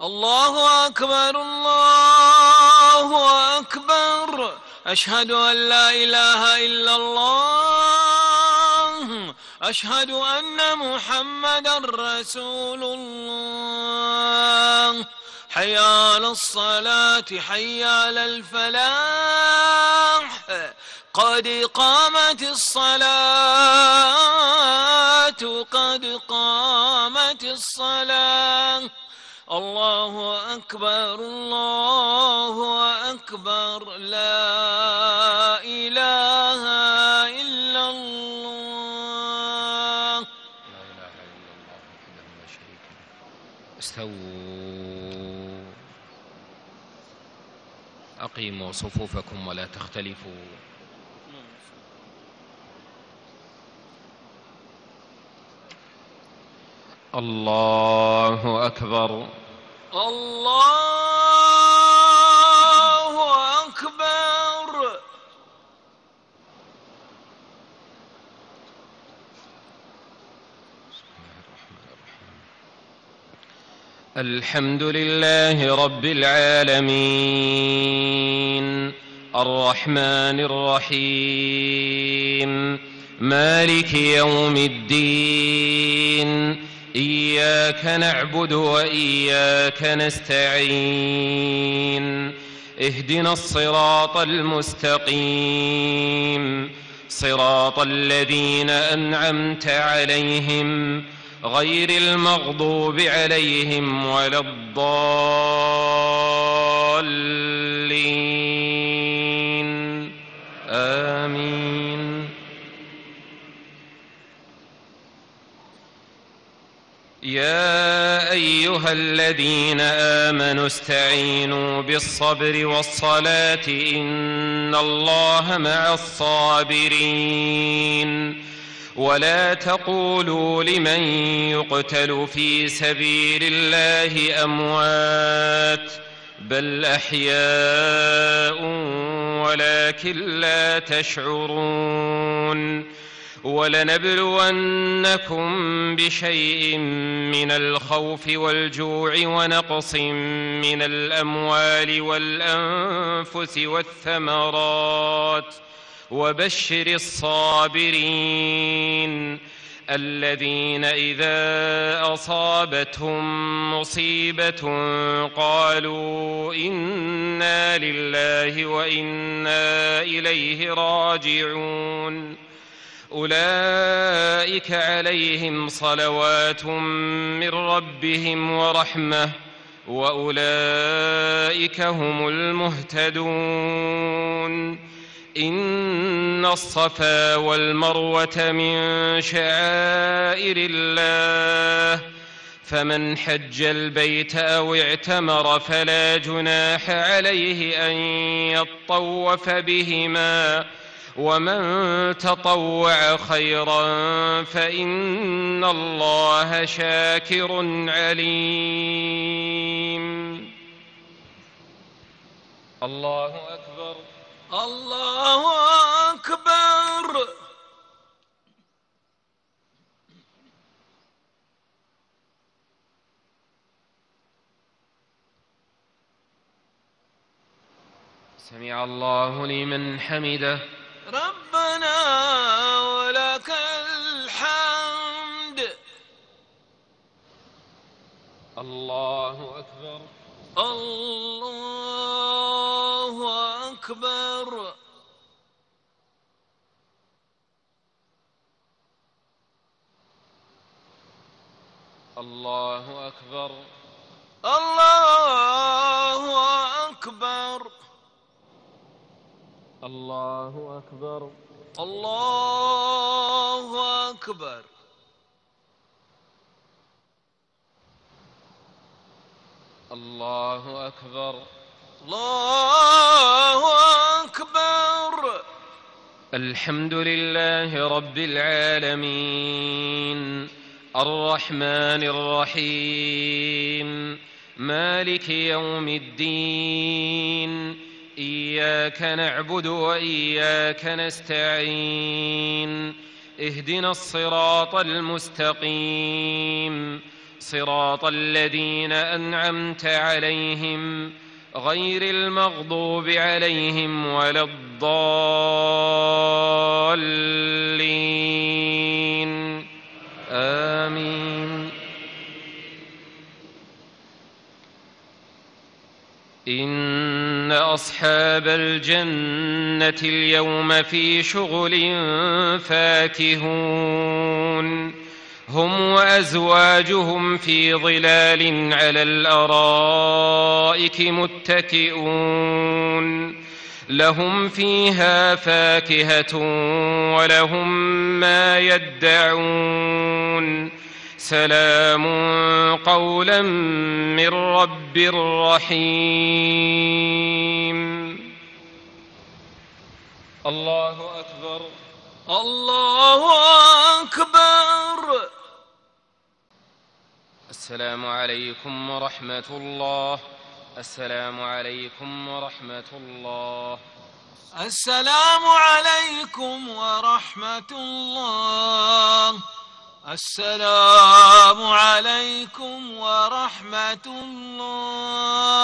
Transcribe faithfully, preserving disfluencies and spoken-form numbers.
الله أكبر الله أكبر. أشهد أن لا إله إلا الله. أشهد أن محمدا رسول الله. حي على الصلاة حي على الفلاح. قد قامت الصلاة قد قامت الصلاة. الله أكبر الله أكبر. لا إله إلا الله. لا إله إلا الله وحده لا شريك له. استووا أقيموا صفوفكم ولا تختلفوا. الله أكبر الله أكبر. الحمد لله رب العالمين الرحمن الرحيم مالك يوم الدين. إياك نعبد وإياك نستعين. اهدنا الصراط المستقيم صراط الذين أنعمت عليهم غير المغضوب عليهم ولا الضالين. آمين. يا أيها الذين آمنوا استعينوا بالصبر والصلاة إن الله مع الصابرين. ولا تقولوا لمن يقتل في سبيل الله أموات بل أحياء ولكن لا تشعرون. ولنبلونكم بشيء من الخوف والجوع ونقص من الأموال والأنفس والثمرات وبشر الصابرين الذين إذا أصابتهم مصيبة قالوا إنا لله وإنا إليه راجعون. أولئك عليهم صلوات من ربهم ورحمة وأولئك هم المهتدون. إن الصفا والمروة من شعائر الله فمن حج البيت أو اعتمر فلا جناح عليه أن يطوف بهما ومن تطوع خيرا فإن الله شاكر عليم. الله أكبر الله أكبر. سمع الله لمن حمده. ربنا ولك الحمد. الله أكبر الله أكبر. الله أكبر الله أكبر. الله أكبر الله أكبر. الله أكبر الله أكبر. الحمد لله رب العالمين الرحمن الرحيم مالك يوم الدين. إياك نعبد وإياك نستعين. اهدنا الصراط المستقيم صراط الذين أنعمت عليهم غير المغضوب عليهم ولا الضالين آمين. إن أصحاب الجنة اليوم في شغل فاكهون هم وأزواجهم في ظلال على الأرائك متكئون لهم فيها فاكهة ولهم ما يدعون سلام قولا من رب رحيم. الله أكبر الله أكبر. السلام عليكم ورحمة الله. السلام عليكم ورحمة الله. السلام عليكم ورحمة الله. السلام عليكم ورحمة الله.